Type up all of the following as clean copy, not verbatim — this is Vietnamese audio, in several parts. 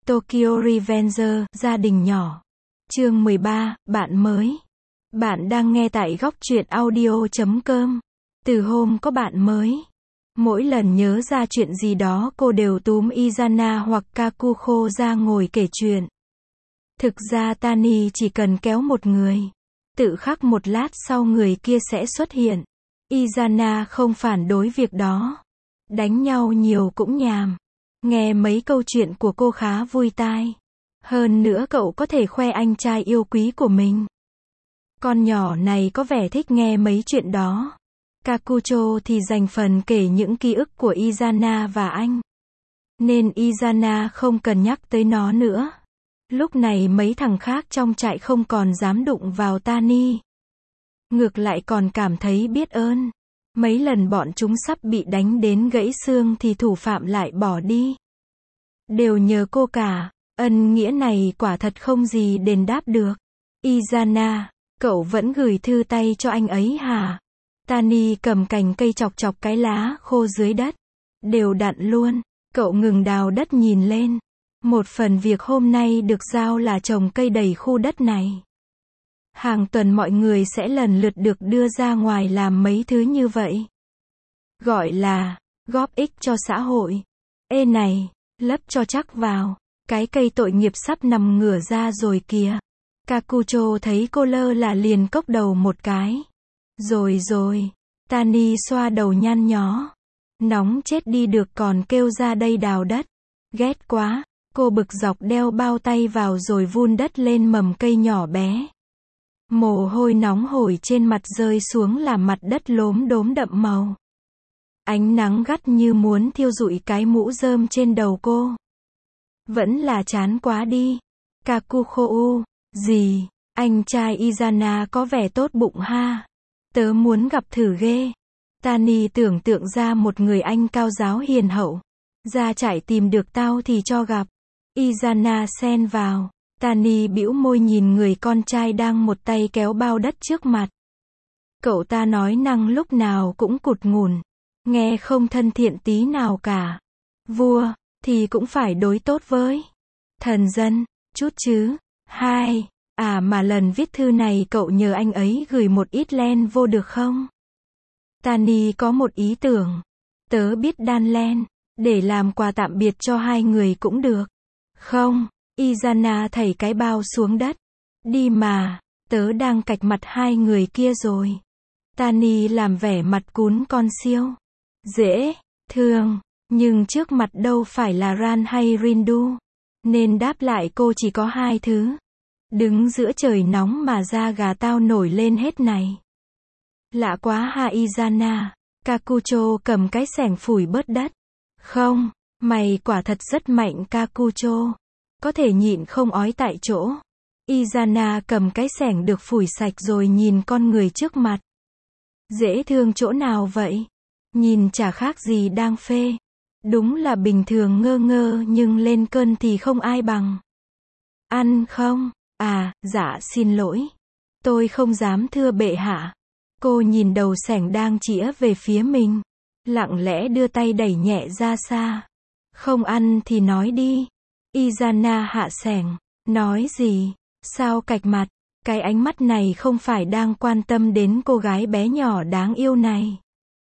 Tokyo Revenger, gia đình nhỏ. Chương 13, bạn mới. Bạn đang nghe tại góc truyện audio.com. Từ hôm có bạn mới, mỗi lần nhớ ra chuyện gì đó cô đều túm Izana hoặc Kakuko ra ngồi kể chuyện. Thực ra Tani chỉ cần kéo một người, tự khắc một lát sau người kia sẽ xuất hiện. Izana không phản đối việc đó. Đánh nhau nhiều cũng nhàm. Nghe mấy câu chuyện của cô khá vui tai. Hơn nữa cậu có thể khoe anh trai yêu quý của mình. Con nhỏ này có vẻ thích nghe mấy chuyện đó. Kakucho thì dành phần kể những ký ức của Izana và anh. Nên Izana không cần nhắc tới nó nữa. Lúc này mấy thằng khác trong trại không còn dám đụng vào Tani. Ngược lại còn cảm thấy biết ơn. Mấy lần bọn chúng sắp bị đánh đến gãy xương thì thủ phạm lại bỏ đi. Đều nhờ cô cả. Ân nghĩa này quả thật không gì đền đáp được. Izana, cậu vẫn gửi thư tay cho anh ấy hả? Tani cầm cành cây chọc chọc cái lá khô dưới đất. Đều đặn luôn. Cậu ngừng đào đất nhìn lên. Một phần việc hôm nay được giao là trồng cây đầy khu đất này. Hàng tuần mọi người sẽ lần lượt được đưa ra ngoài làm mấy thứ như vậy. Gọi là góp ích cho xã hội. Ê này, lấp cho chắc vào. Cái cây tội nghiệp sắp nằm ngửa ra rồi kìa. Kakucho thấy cô lơ là liền cốc đầu một cái. Rồi. Tani xoa đầu nhăn nhó. Nóng chết đi được còn kêu ra đây đào đất. Ghét quá. Cô bực dọc đeo bao tay vào rồi vun đất lên mầm cây nhỏ bé. Mồ hôi nóng hổi trên mặt rơi xuống làm mặt đất lốm đốm đậm màu. Ánh nắng gắt như muốn thiêu rụi cái mũ rơm trên đầu cô. Vẫn là chán quá đi. Kakuko, gì, anh trai Izana có vẻ tốt bụng ha. Tớ muốn gặp thử ghê. Tani tưởng tượng ra một người anh cao giáo hiền hậu. Ra trại tìm được tao thì cho gặp. Izana xen vào. Tani bĩu môi nhìn người con trai đang một tay kéo bao đất trước mặt. Cậu ta nói năng lúc nào cũng cụt ngủn. Nghe không thân thiện tí nào cả. Vua, thì cũng phải đối tốt với thần dân, chút chứ. Hai, mà lần viết thư này cậu nhờ anh ấy gửi một ít len vô được không? Tani có một ý tưởng. Tớ biết đan len, để làm quà tạm biệt cho hai người cũng được. Không, Izana thảy cái bao xuống đất. Đi mà, tớ đang cạch mặt hai người kia rồi. Tani làm vẻ mặt cún con siêu. Dễ thương, nhưng trước mặt đâu phải là Ran hay Rindu. Nên đáp lại cô chỉ có hai thứ. Đứng giữa trời nóng mà da gà tao nổi lên hết này. Lạ quá ha Izana. Kakucho cầm cái xẻng phủi bớt đất. Không, mày quả thật rất mạnh Kakucho. Có thể nhịn không ói tại chỗ. Izana cầm cái xẻng được phủi sạch rồi nhìn con người trước mặt. Dễ thương chỗ nào vậy? Nhìn chả khác gì đang phê. Đúng là bình thường ngơ ngơ nhưng lên cơn thì không ai bằng. Ăn không? Dạ xin lỗi. Tôi không dám thưa bệ hạ. Cô nhìn đầu xẻng đang chĩa về phía mình. Lặng lẽ đưa tay đẩy nhẹ ra xa. Không ăn thì nói đi. Izana hạ xẻng. Nói gì? Sao cạch mặt? Cái ánh mắt này không phải đang quan tâm đến cô gái bé nhỏ đáng yêu này.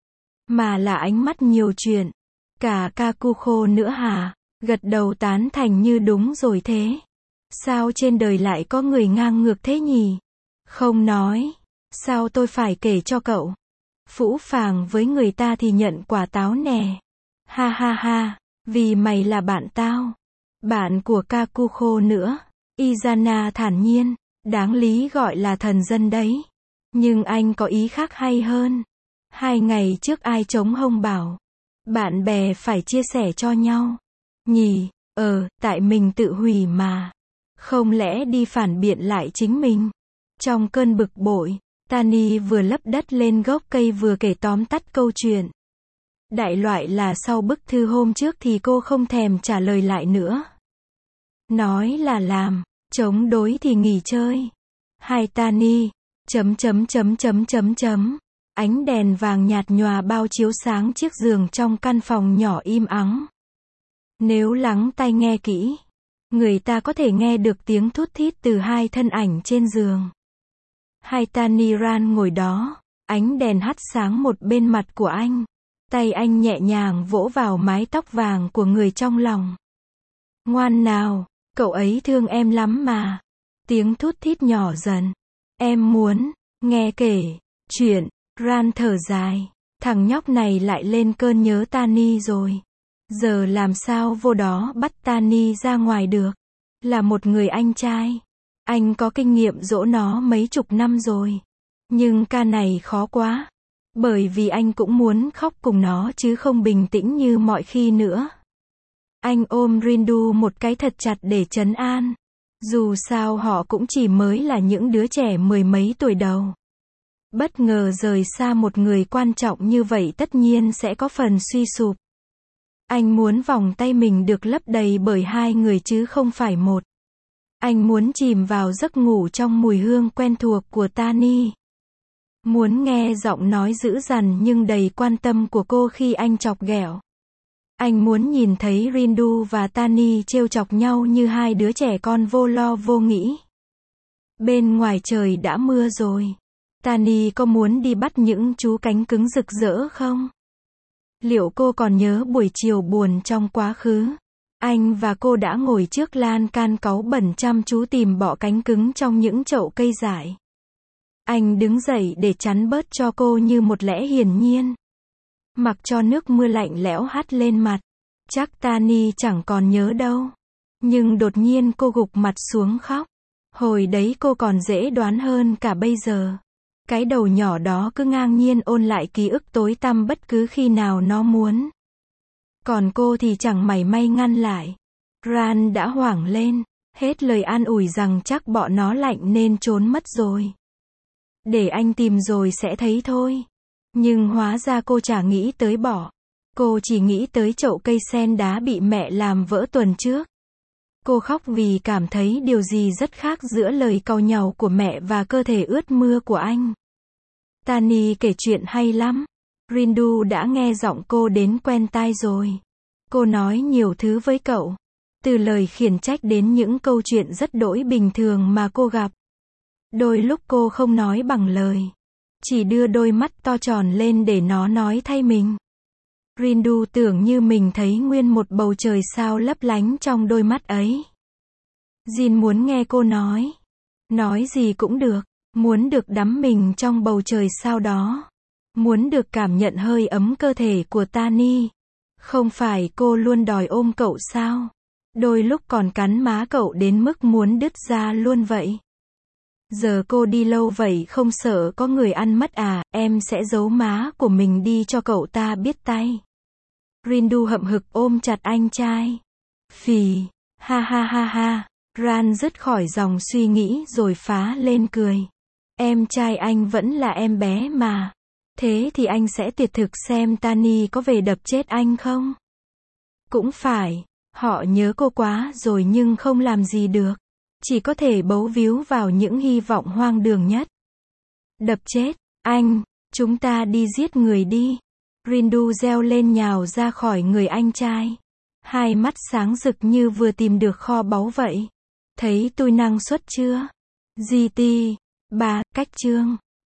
Mà là ánh mắt nhiều chuyện. Cả Kakuko nữa hả? Gật đầu tán thành như đúng rồi thế. Sao trên đời lại có người ngang ngược thế nhỉ? Không nói. Sao tôi phải kể cho cậu? Phũ phàng với người ta thì nhận quả táo nè. Ha ha ha, vì mày là bạn tao. Bạn của Kakuko nữa. Izana thản nhiên. Đáng lý gọi là thần dân đấy. Nhưng anh có ý khác hay hơn. 2 ngày trước ai chống hông bảo. Bạn bè phải chia sẻ cho nhau. Nhỉ, tại mình tự hủy mà. Không lẽ đi phản biện lại chính mình. Trong cơn bực bội, Tani vừa lấp đất lên gốc cây vừa kể tóm tắt câu chuyện. Đại loại là sau bức thư hôm trước thì cô không thèm trả lời lại nữa. Nói là làm, chống đối thì nghỉ chơi. Hai Tani, Ánh đèn vàng nhạt nhòa bao chiếu sáng chiếc giường trong căn phòng nhỏ im ắng. Nếu lắng tai nghe kỹ, Người ta có thể nghe được tiếng thút thít từ hai thân ảnh trên giường. Hai Tani Ran ngồi đó, ánh đèn hắt sáng một bên mặt của anh. Tay anh nhẹ nhàng vỗ vào mái tóc vàng của người trong lòng. Ngoan nào, cậu ấy thương em lắm mà. Tiếng thút thít nhỏ dần. Em muốn nghe kể chuyện. Ran thở dài. Thằng nhóc này lại lên cơn nhớ Tani rồi. Giờ làm sao vô đó bắt Tani ra ngoài được. Là một người anh trai. Anh có kinh nghiệm dỗ nó mấy chục năm rồi. Nhưng ca này khó quá. Bởi vì anh cũng muốn khóc cùng nó chứ không bình tĩnh như mọi khi nữa. Anh ôm Rindu một cái thật chặt để trấn an. Dù sao họ cũng chỉ mới là những đứa trẻ mười mấy tuổi đầu. Bất ngờ rời xa một người quan trọng như vậy tất nhiên sẽ có phần suy sụp. Anh muốn vòng tay mình được lấp đầy bởi hai người chứ không phải một. Anh muốn chìm vào giấc ngủ trong mùi hương quen thuộc của Tani. Muốn nghe giọng nói dữ dằn nhưng đầy quan tâm của cô khi anh chọc ghẹo. Anh muốn nhìn thấy Rindu và Tani trêu chọc nhau như hai đứa trẻ con vô lo vô nghĩ. Bên ngoài trời đã mưa rồi. Tani có muốn đi bắt những chú cánh cứng rực rỡ không? Liệu cô còn nhớ buổi chiều buồn trong quá khứ? Anh và cô đã ngồi trước lan can cáu bẩn chăm chú tìm bọ cánh cứng trong những chậu cây dại. Anh đứng dậy để chắn bớt cho cô như một lẽ hiển nhiên. Mặc cho nước mưa lạnh lẽo hắt lên mặt. Chắc Tani chẳng còn nhớ đâu. Nhưng đột nhiên cô gục mặt xuống khóc. Hồi đấy cô còn dễ đoán hơn cả bây giờ. Cái đầu nhỏ đó cứ ngang nhiên ôn lại ký ức tối tăm bất cứ khi nào nó muốn. Còn cô thì chẳng mảy may ngăn lại. Ran đã hoảng lên. Hết lời an ủi rằng chắc bọn nó lạnh nên trốn mất rồi. Để anh tìm rồi sẽ thấy thôi. Nhưng hóa ra cô chả nghĩ tới bỏ. Cô chỉ nghĩ tới chậu cây sen đá bị mẹ làm vỡ tuần trước. Cô khóc vì cảm thấy điều gì rất khác giữa lời càu nhàu của mẹ và cơ thể ướt mưa của anh. Tani kể chuyện hay lắm. Rindu đã nghe giọng cô đến quen tai rồi. Cô nói nhiều thứ với cậu. Từ lời khiển trách đến những câu chuyện rất đỗi bình thường mà cô gặp. Đôi lúc cô không nói bằng lời. Chỉ đưa đôi mắt to tròn lên để nó nói thay mình. Rindu tưởng như mình thấy nguyên một bầu trời sao lấp lánh trong đôi mắt ấy. Jin muốn nghe cô nói. Nói gì cũng được. Muốn được đắm mình trong bầu trời sao đó. Muốn được cảm nhận hơi ấm cơ thể của Tani. Không phải cô luôn đòi ôm cậu sao? Đôi lúc còn cắn má cậu đến mức muốn đứt ra luôn vậy. Giờ cô đi lâu vậy không sợ có người ăn mất à? Em sẽ giấu má của mình đi cho cậu ta biết tay. Rindu hậm hực ôm chặt anh trai. Phì. Ha ha ha ha. Ran dứt khỏi dòng suy nghĩ rồi phá lên cười. Em trai anh vẫn là em bé mà. Thế thì anh sẽ tuyệt thực xem Tani có về đập chết anh không? Cũng phải. Họ nhớ cô quá rồi nhưng không làm gì được. Chỉ có thể bấu víu vào những hy vọng hoang đường nhất. Đập chết anh. Chúng ta đi giết người đi. Rindu reo lên nhào ra khỏi người anh trai. Hai mắt sáng rực như vừa tìm được kho báu vậy. Thấy tôi năng suất chưa? GT. 3. Cách chương